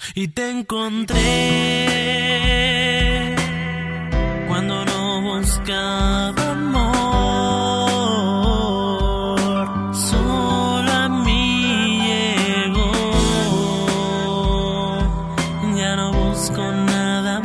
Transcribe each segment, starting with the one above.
Y te encontré cuando no buscaba amor, solo a mí llegó. Ya no busco nada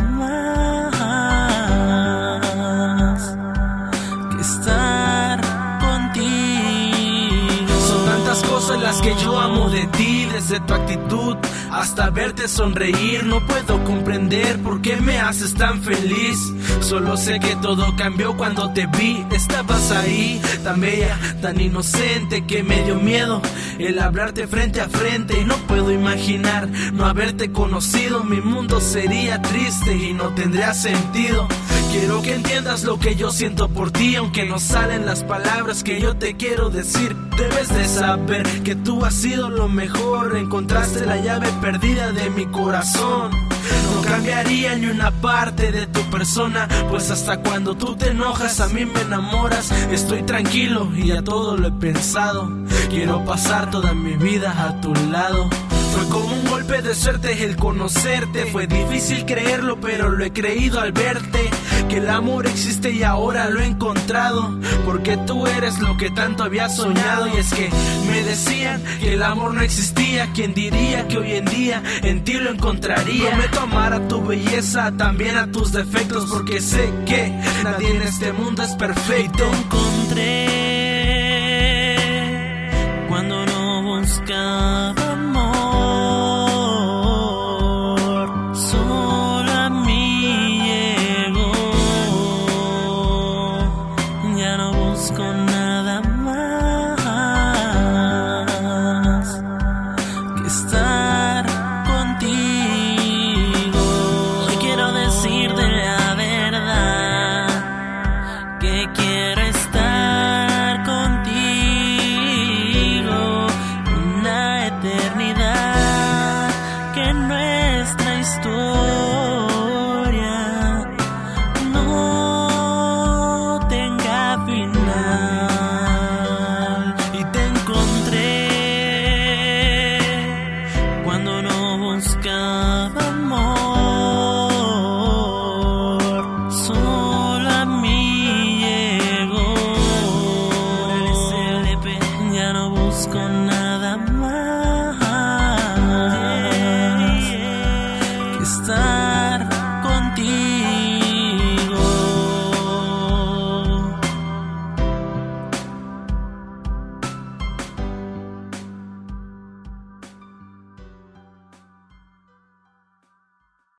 más que estar contigo. Son tantas cosas las que yo amo de ti, desde tu actitud hasta verte sonreír. No puedo comprender por qué me haces tan feliz. Solo sé que todo cambió cuando te vi. Estabas ahí, tan bella, tan inocente, que me dio miedo el hablarte frente a frente. Y no puedo imaginar no haberte conocido. Mi mundo sería triste y no tendría sentido. Quiero que entiendas lo que yo siento por ti, aunque no salen las palabras que yo te quiero decir. Debes de saber que tú has sido lo mejor. Encontraste la llave perdida de mi corazón. No cambiaría ni una parte de tu persona, pues hasta cuando tú te enojas a mí me enamoras. Estoy tranquilo y ya todo lo he pensado. Quiero pasar toda mi vida a tu lado. Fue como un golpe de suerte el conocerte. Fue difícil creerlo, pero lo he creído al verte. Que el amor existe y ahora lo he encontrado, porque tú eres lo que tanto había soñado. Y es que me decían que el amor no existía. ¿Quién diría que hoy en día en ti lo encontraría? Prometo amar a tu belleza, también a tus defectos, porque sé que nadie en este mundo es perfecto. Te encontré cuando no buscaba amor, solo a mí llegó. Ya no busco nada más que estar contigo. Hoy quiero decirte la verdad, que quiero estar contigo una eternidad, que nuestra historia